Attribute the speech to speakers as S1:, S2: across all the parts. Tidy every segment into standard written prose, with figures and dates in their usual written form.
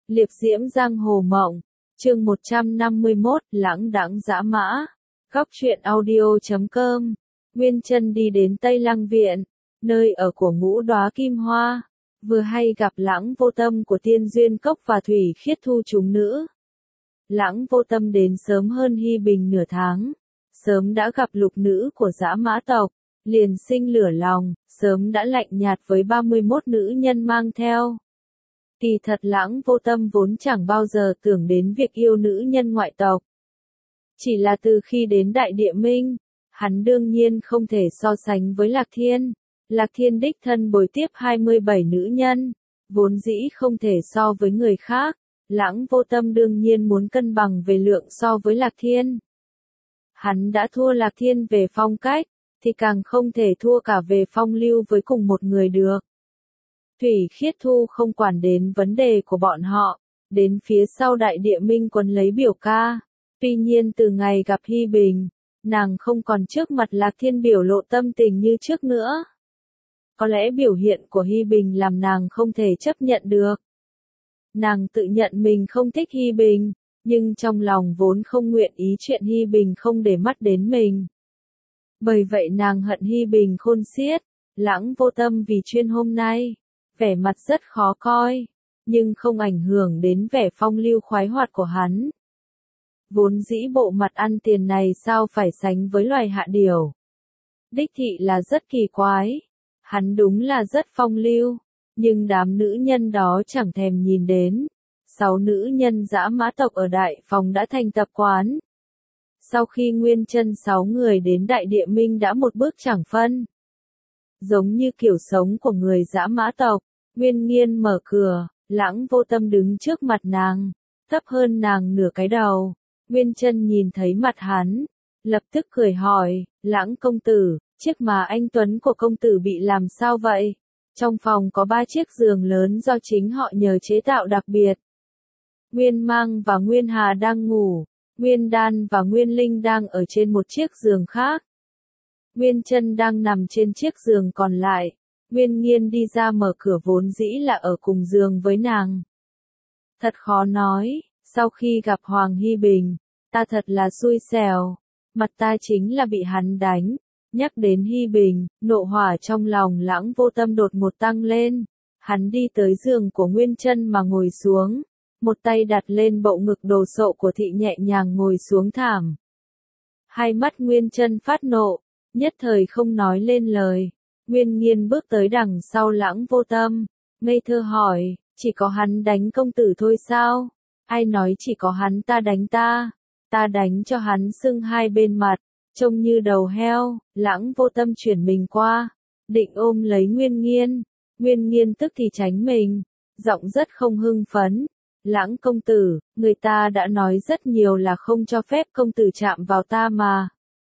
S1: Liệp diễm giang hồ mộng, chương 151, lãng đãng dã mã. Góc truyện audio.com. Nguyên Chân đi đến Tây Lăng Viện, nơi ở của Ngũ Đóa Kim Hoa, vừa hay gặp Lãng Vô Tâm của Tiên Duyên Cốc và Thủy Khiết Thu chúng nữ. Lãng Vô Tâm đến sớm hơn Hi Bình nửa tháng, sớm đã gặp lục nữ của dã mã tộc, liền sinh lửa lòng, sớm đã lạnh nhạt với 31 nữ nhân mang theo. Kỳ thật Lãng Vô Tâm vốn chẳng bao giờ tưởng đến việc yêu nữ nhân ngoại tộc. Chỉ là từ khi đến Đại Địa Minh, hắn đương nhiên không thể so sánh với Lạc Thiên. Lạc Thiên đích thân bồi tiếp 27 nữ nhân, vốn dĩ không thể so với người khác. Lãng Vô Tâm đương nhiên muốn cân bằng về lượng so với Lạc Thiên. Hắn đã thua Lạc Thiên về phong cách, thì càng không thể thua cả về phong lưu với cùng một người được. Thủy Khiết Thu không quản đến vấn đề của bọn họ, đến phía sau Đại Địa Minh quấn lấy biểu ca. Tuy nhiên từ ngày gặp Hi Bình, nàng không còn trước mặt Lạc Thiên biểu lộ tâm tình như trước nữa. Có lẽ biểu hiện của Hi Bình làm nàng không thể chấp nhận được. Nàng tự nhận mình không thích Hi Bình, nhưng trong lòng vốn không nguyện ý chuyện Hi Bình không để mắt đến mình. Bởi vậy nàng hận Hi Bình khôn xiết. Lãng Vô Tâm vì chuyên hôm nay, vẻ mặt rất khó coi, nhưng không ảnh hưởng đến vẻ phong lưu khoái hoạt của hắn. Vốn dĩ bộ mặt ăn tiền này sao phải sánh với loài hạ điểu. Đích thị là rất kỳ quái. Hắn đúng là rất phong lưu, nhưng đám nữ nhân đó chẳng thèm nhìn đến. 6 nữ nhân dã mã tộc ở Đại Phòng đã thành tập quán. Sau khi Nguyên Chân 6 người đến Đại Địa Minh đã một bước chẳng phân. Giống như kiểu sống của người dã mã tộc, Nguyên Nghiên mở cửa, Lãng Vô Tâm đứng trước mặt nàng, thấp hơn nàng nửa cái đầu. Nguyên Chân nhìn thấy mặt hắn, lập tức cười hỏi, Lãng công tử, chiếc mà anh Tuấn của công tử bị làm sao vậy? Trong phòng có 3 chiếc giường lớn do chính họ nhờ chế tạo đặc biệt. Nguyên Mang và Nguyên Hà đang ngủ, Nguyên Đan và Nguyên Linh đang ở trên một chiếc giường khác. Nguyên Chân đang nằm trên chiếc giường còn lại. Nguyên Nghiên đi ra mở cửa vốn dĩ là ở cùng giường với nàng. Thật khó nói, sau khi gặp Hoàng Hi Bình, ta thật là xui xẻo, mặt ta chính là bị hắn đánh. Nhắc đến Hi Bình, nộ hỏa trong lòng Lãng Vô Tâm đột ngột tăng lên. Hắn đi tới giường của Nguyên Chân mà ngồi xuống, một tay đặt lên bộ ngực đồ sộ của thị nhẹ nhàng ngồi xuống thảm. Hai mắt Nguyên Chân phát nộ, nhất thời không nói lên lời. Nguyên Nghiên bước tới đằng sau Lãng Vô Tâm, ngây thơ hỏi, chỉ có hắn đánh công tử thôi sao? Ai nói chỉ có hắn ta đánh ta? Ta đánh cho hắn sưng hai bên mặt, trông như đầu heo. Lãng Vô Tâm chuyển mình qua, định ôm lấy Nguyên Nghiên. Nguyên Nghiên tức thì tránh mình, giọng rất không hưng phấn. Lãng công tử, người ta đã nói rất nhiều là không cho phép công tử chạm vào ta mà.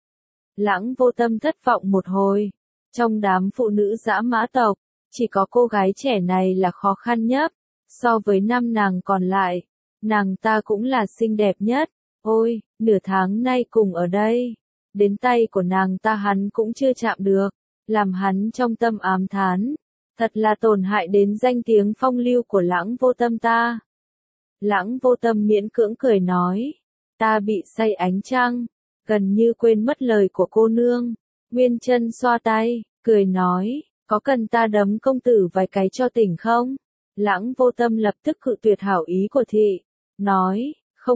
S1: Lãng Vô Tâm thất vọng một hồi. Trong đám phụ nữ dã mã tộc, chỉ có cô gái trẻ này là khó khăn nhất. So với 5 nàng còn lại, nàng ta cũng là xinh đẹp nhất. Ôi, nửa tháng nay cùng ở đây, đến tay của nàng ta hắn cũng chưa chạm được, làm hắn trong tâm ám thán. Thật là tổn hại đến danh tiếng phong lưu của Lãng Vô Tâm ta. Lãng Vô Tâm miễn cưỡng cười nói, ta bị say ánh trăng, gần như quên mất lời của cô nương. Nguyên Chân xoa tay, cười nói, có cần ta đấm công tử vài cái cho tỉnh không? Lãng Vô Tâm lập tức cự tuyệt hảo ý của thị, nói,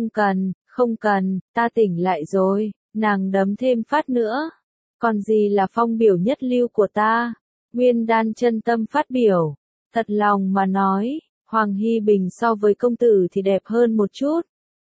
S1: không cần, ta tỉnh lại rồi. Nàng đấm thêm phát nữa, còn gì là phong biểu nhất lưu của ta. Nguyên Đan chân tâm phát biểu, thật lòng mà nói, Hoàng Hi Bình so với công tử thì đẹp hơn một chút.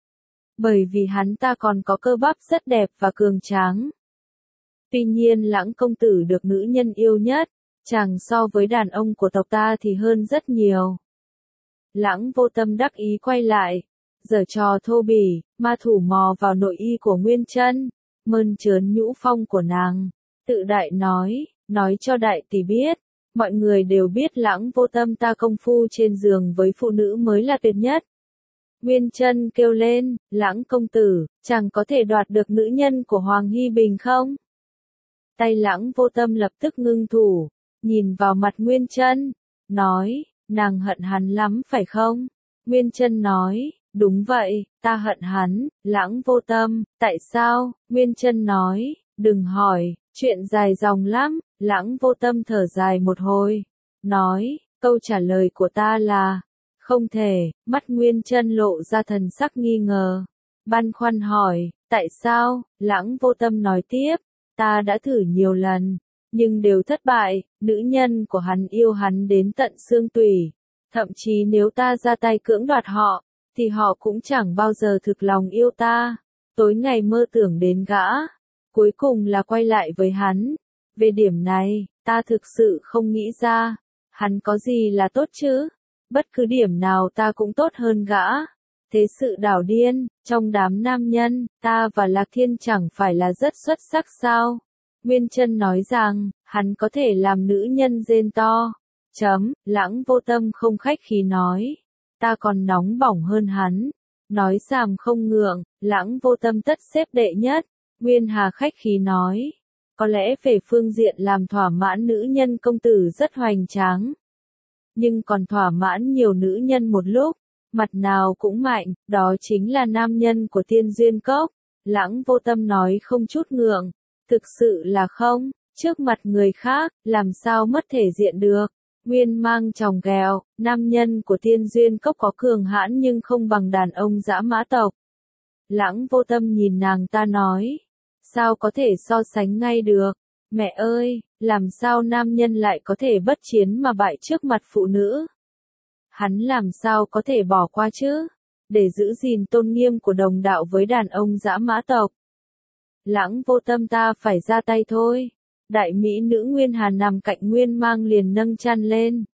S1: Bởi vì hắn ta còn có cơ bắp rất đẹp và cường tráng. Tuy nhiên Lãng công tử được nữ nhân yêu nhất, chàng so với đàn ông của tộc ta thì hơn rất nhiều. Lãng Vô Tâm đắc ý quay lại, giở trò thô bỉ, ma thủ mò vào nội y của Nguyên Chân, mơn trớn nhũ phong của nàng, tự đại nói cho đại tỷ biết, mọi người đều biết Lãng Vô Tâm ta công phu trên giường với phụ nữ mới là tuyệt nhất. Nguyên Chân kêu lên, Lãng công tử, chàng có thể đoạt được nữ nhân của Hoàng Hi Bình không? Tay Lãng Vô Tâm lập tức ngưng thủ, nhìn vào mặt Nguyên Chân, nói, nàng hận hắn lắm phải không? Nguyên Chân nói, đúng vậy, ta hận hắn. Lãng Vô Tâm, tại sao? Nguyên Chân nói, đừng hỏi, chuyện dài dòng lắm. Lãng Vô Tâm thở dài một hồi, nói, câu trả lời của ta là, không thể. Mắt Nguyên Chân lộ ra thần sắc nghi ngờ, băn khoăn hỏi, tại sao? Lãng Vô Tâm nói tiếp, ta đã thử nhiều lần, nhưng đều thất bại. Nữ nhân của hắn yêu hắn đến tận xương tủy, thậm chí nếu ta ra tay cưỡng đoạt họ, thì họ cũng chẳng bao giờ thực lòng yêu ta. Tối ngày mơ tưởng đến gã, cuối cùng là quay lại với hắn. Về điểm này, ta thực sự không nghĩ ra, hắn có gì là tốt chứ? Bất cứ điểm nào ta cũng tốt hơn gã. Thế sự đảo điên, trong đám nam nhân, ta và Lạc Thiên chẳng phải là rất xuất sắc sao? Nguyên Chân nói rằng, hắn có thể làm nữ nhân rên to. Lãng Vô Tâm không khách khí nói, ta còn nóng bỏng hơn hắn. Nói xàm không ngượng, Lãng Vô Tâm tất xếp đệ nhất. Nguyên Hà khách khí nói, có lẽ về phương diện làm thỏa mãn nữ nhân công tử rất hoành tráng, nhưng còn thỏa mãn nhiều nữ nhân một lúc, mặt nào cũng mạnh, đó chính là nam nhân của Tiên Duyên Cốc. Lãng Vô Tâm nói không chút ngượng, thực sự là không, trước mặt người khác, làm sao mất thể diện được. Nguyên Mang chòng ghẹo, nam nhân của Tiên Duyên Cốc có cường hãn nhưng không bằng đàn ông dã mã tộc. Lãng Vô Tâm nhìn nàng ta nói, sao có thể so sánh ngay được, mẹ ơi, làm sao nam nhân lại có thể bất chiến mà bại trước mặt phụ nữ? Hắn làm sao có thể bỏ qua chứ, để giữ gìn tôn nghiêm của đồng đạo với đàn ông dã mã tộc. Lãng Vô Tâm, ta phải ra tay thôi. Đại mỹ nữ Nguyên Hà nằm cạnh Nguyên Mang liền nâng chăn lên.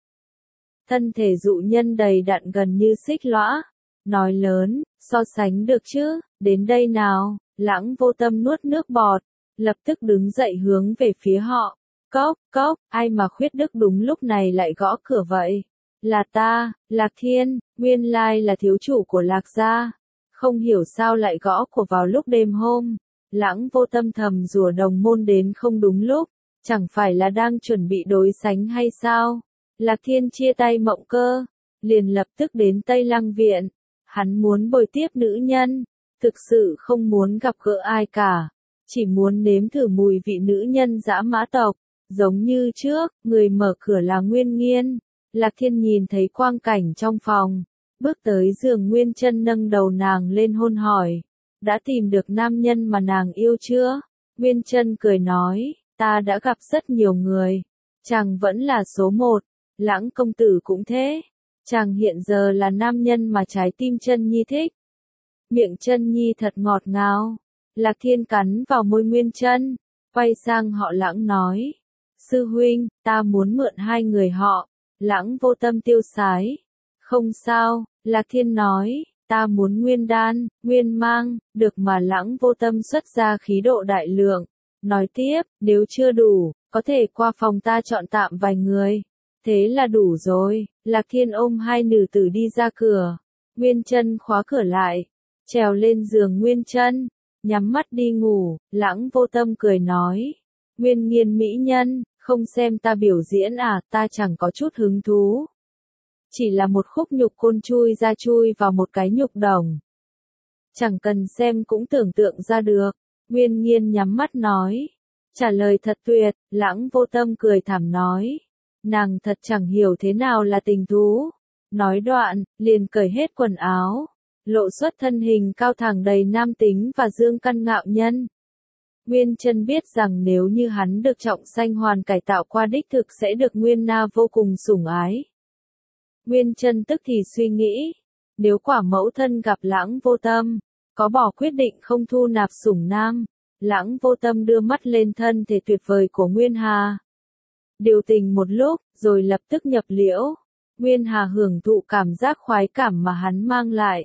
S1: Thân thể dụ nhân đầy đặn gần như xích lõa. Nói lớn, so sánh được chứ, đến đây nào. Lãng Vô Tâm nuốt nước bọt, lập tức đứng dậy hướng về phía họ. Cốc, cốc, ai mà khuyết đức đúng lúc này lại gõ cửa vậy? Là ta, Lạc Thiên, nguyên lai là thiếu chủ của Lạc gia. Không hiểu sao lại gõ cửa vào lúc đêm hôm. Lãng Vô Tâm thầm rủa đồng môn đến không đúng lúc, chẳng phải là đang chuẩn bị đối sánh hay sao? Lạc Thiên chia tay Mộng Cơ, liền lập tức đến Tây Lăng Viện. Hắn muốn bồi tiếp nữ nhân, thực sự không muốn gặp gỡ ai cả, chỉ muốn nếm thử mùi vị nữ nhân dã mã tộc. Giống như trước, người mở cửa là Nguyên Nghiên. Lạc Thiên nhìn thấy quang cảnh trong phòng, bước tới giường Nguyên Chân nâng đầu nàng lên hôn hỏi, đã tìm được nam nhân mà nàng yêu chưa? Nguyên Chân cười nói, ta đã gặp rất nhiều người, chàng vẫn là số một. Lãng công tử cũng thế, chàng hiện giờ là nam nhân mà trái tim Chân Nhi thích. Miệng Chân Nhi thật ngọt ngào. Lạc Thiên cắn vào môi Nguyên Chân, quay sang họ Lãng nói, sư huynh, ta muốn mượn hai người họ. Lãng Vô Tâm tiêu sái, không sao. Lạc Thiên nói, ta muốn Nguyên Đan, Nguyên Mang, được mà. Lãng Vô Tâm xuất ra khí độ đại lượng, nói tiếp, nếu chưa đủ, có thể qua phòng ta chọn tạm vài người. Thế là đủ rồi. Lạc Thiên ôm hai nữ tử đi ra cửa. Nguyên Chân khóa cửa lại, trèo lên giường Nguyên Chân, nhắm mắt đi ngủ. Lãng Vô Tâm cười nói, Nguyên Nghiên mỹ nhân, không xem ta biểu diễn à? Ta chẳng có chút hứng thú. Chỉ là một khúc nhục côn chui ra chui vào một cái nhục đồng. Chẳng cần xem cũng tưởng tượng ra được. Nguyên Nghiên nhắm mắt nói, trả lời thật tuyệt. Lãng Vô Tâm cười thảm nói, nàng thật chẳng hiểu thế nào là tình thú. Nói đoạn, liền cởi hết quần áo, lộ xuất thân hình cao thẳng đầy nam tính và dương căn ngạo nhân. Nguyên Chân biết rằng nếu như hắn được Trọng Sanh Hoàn cải tạo qua đích thực sẽ được Nguyên Na vô cùng sủng ái. Nguyên Chân tức thì suy nghĩ, nếu quả mẫu thân gặp Lãng Vô Tâm, có bỏ quyết định không thu nạp sủng nam. Lãng Vô Tâm đưa mắt lên thân thể tuyệt vời của Nguyên Hà. Điều tình một lúc, rồi lập tức nhập liễu. Nguyên Hà hưởng thụ cảm giác khoái cảm mà hắn mang lại.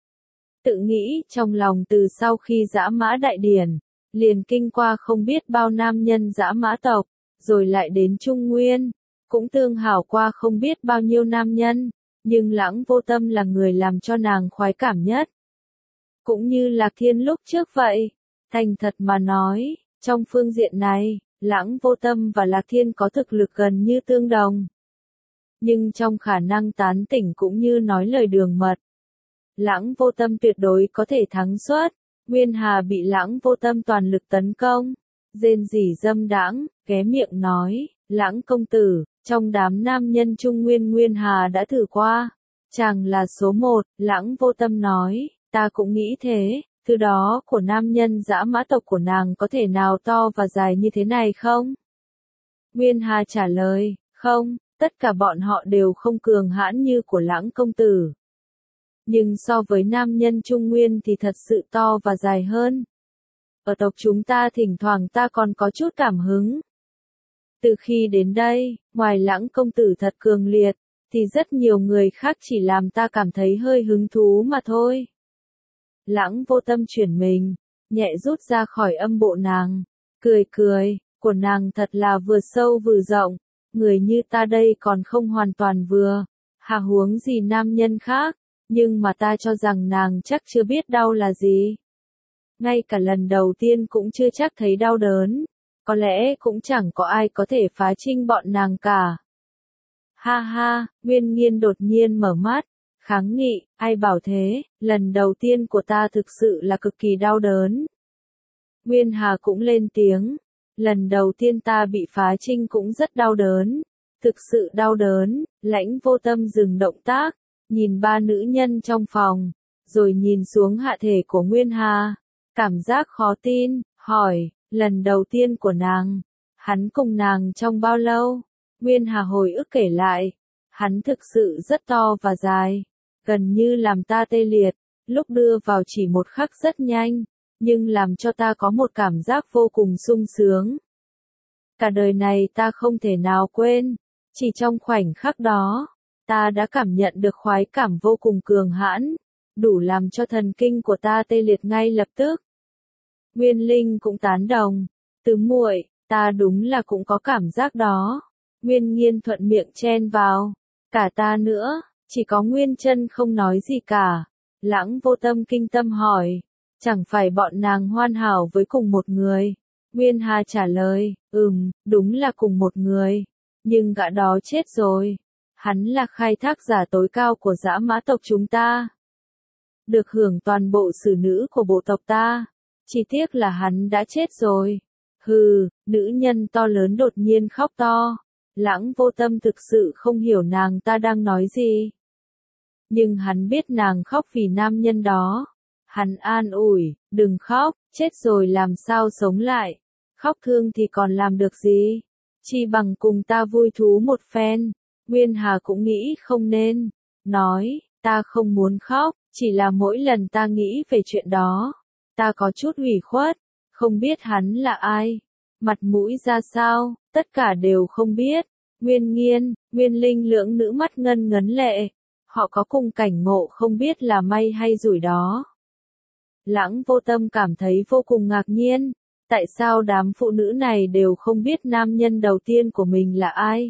S1: Tự nghĩ trong lòng từ sau khi dã mã đại điển, liền kinh qua không biết bao nam nhân dã mã tộc, rồi lại đến Trung Nguyên, cũng tương hảo qua không biết bao nhiêu nam nhân, nhưng Lãng Vô Tâm là người làm cho nàng khoái cảm nhất. Cũng như Lạc Thiên lúc trước vậy, thành thật mà nói, trong phương diện này, Lãng Vô Tâm và Lạc Thiên có thực lực gần như tương đồng. Nhưng trong khả năng tán tỉnh cũng như nói lời đường mật, Lãng Vô Tâm tuyệt đối có thể thắng suất. Nguyên Hà bị Lãng Vô Tâm toàn lực tấn công, rên rỉ dâm đãng, ghé miệng nói, Lãng công tử, trong đám nam nhân Trung Nguyên Nguyên Hà đã thử qua, chàng là số một. Lãng Vô Tâm nói, ta cũng nghĩ thế, thứ đó của nam nhân dã mã tộc của nàng có thể nào to và dài như thế này không? Nguyên Hà trả lời, không, tất cả bọn họ đều không cường hãn như của Lãng công tử. Nhưng so với nam nhân Trung Nguyên thì thật sự to và dài hơn. Ở tộc chúng ta thỉnh thoảng ta còn có chút cảm hứng. Từ khi đến đây, ngoài Lãng công tử thật cường liệt, thì rất nhiều người khác chỉ làm ta cảm thấy hơi hứng thú mà thôi. Lãng Vô Tâm chuyển mình, nhẹ rút ra khỏi âm bộ nàng, cười cười, của nàng thật là vừa sâu vừa rộng, người như ta đây còn không hoàn toàn vừa, hà huống gì nam nhân khác, nhưng mà ta cho rằng nàng chắc chưa biết đau là gì. Ngay cả lần đầu tiên cũng chưa chắc thấy đau đớn, có lẽ cũng chẳng có ai có thể phá trinh bọn nàng cả. Ha ha, Nguyên Nghiên đột nhiên mở mắt, kháng nghị, ai bảo thế, lần đầu tiên của ta thực sự là cực kỳ đau đớn. Nguyên Hà cũng lên tiếng, lần đầu tiên ta bị phá trinh cũng rất đau đớn, thực sự đau đớn. Lãnh Vô Tâm dừng động tác, nhìn ba nữ nhân trong phòng, rồi nhìn xuống hạ thể của Nguyên Hà, cảm giác khó tin, hỏi, lần đầu tiên của nàng, hắn cùng nàng trong bao lâu? Nguyên Hà hồi ức kể lại, hắn thực sự rất to và dài, gần như làm ta tê liệt, lúc đưa vào chỉ một khắc rất nhanh, nhưng làm cho ta có một cảm giác vô cùng sung sướng. Cả đời này ta không thể nào quên, chỉ trong khoảnh khắc đó, ta đã cảm nhận được khoái cảm vô cùng cường hãn, đủ làm cho thần kinh của ta tê liệt ngay lập tức. Nguyên Linh cũng tán đồng, tứ muội, ta đúng là cũng có cảm giác đó. Nguyên Nghiên thuận miệng chen vào, cả ta nữa, chỉ có Nguyên Chân không nói gì cả. Lãng Vô Tâm kinh tâm hỏi, chẳng phải bọn nàng hoàn hảo với cùng một người? Nguyên Hà trả lời, đúng là cùng một người, nhưng gã đó chết rồi. Hắn là khai thác giả tối cao của dã mã tộc chúng ta, được hưởng toàn bộ xử nữ của bộ tộc ta, chỉ tiếc là hắn đã chết rồi. Hừ, nữ nhân to lớn đột nhiên khóc to. Lãng Vô Tâm thực sự không hiểu nàng ta đang nói gì. Nhưng hắn biết nàng khóc vì nam nhân đó. Hắn an ủi, đừng khóc, chết rồi làm sao sống lại. Khóc thương thì còn làm được gì. Chi bằng cùng ta vui thú một phen. Nguyên Hà cũng nghĩ không nên. Nói, ta không muốn khóc, chỉ là mỗi lần ta nghĩ về chuyện đó, ta có chút ủy khuất, không biết hắn là ai, mặt mũi ra sao, tất cả đều không biết. Nguyên Nghiên, Nguyên Linh lưỡng nữ mắt ngân ngấn lệ, họ có cùng cảnh ngộ không biết là may hay rủi đó. Lãng Vô Tâm cảm thấy vô cùng ngạc nhiên, tại sao đám phụ nữ này đều không biết nam nhân đầu tiên của mình là ai?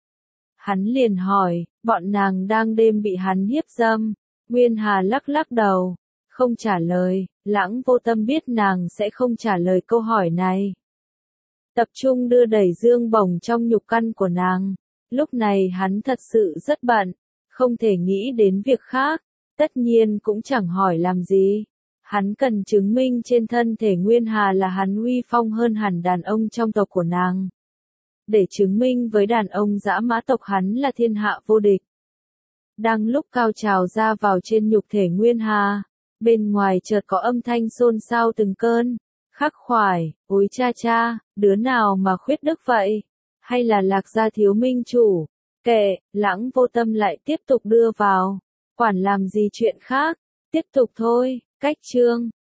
S1: Hắn liền hỏi, bọn nàng đang đêm bị hắn hiếp dâm. Nguyên Hà lắc lắc đầu, không trả lời. Lãng Vô Tâm biết nàng sẽ không trả lời câu hỏi này. Tập trung đưa đẩy dương bổng trong nhục căn của nàng. Lúc này hắn thật sự rất bận, không thể nghĩ đến việc khác, tất nhiên cũng chẳng hỏi làm gì. Hắn cần chứng minh trên thân thể Nguyên Hà là hắn uy phong hơn hẳn đàn ông trong tộc của nàng. Để chứng minh với đàn ông dã mã tộc hắn là thiên hạ vô địch. Đang lúc cao trào ra vào trên nhục thể Nguyên Hà, bên ngoài chợt có âm thanh xôn xao từng cơn, khắc khoải, ôi cha cha, đứa nào mà khuyết đức vậy? Hay là Lạc gia thiếu minh chủ? Kệ, Lãng Vô Tâm lại tiếp tục đưa vào, quản làm gì chuyện khác, tiếp tục thôi. Cách chương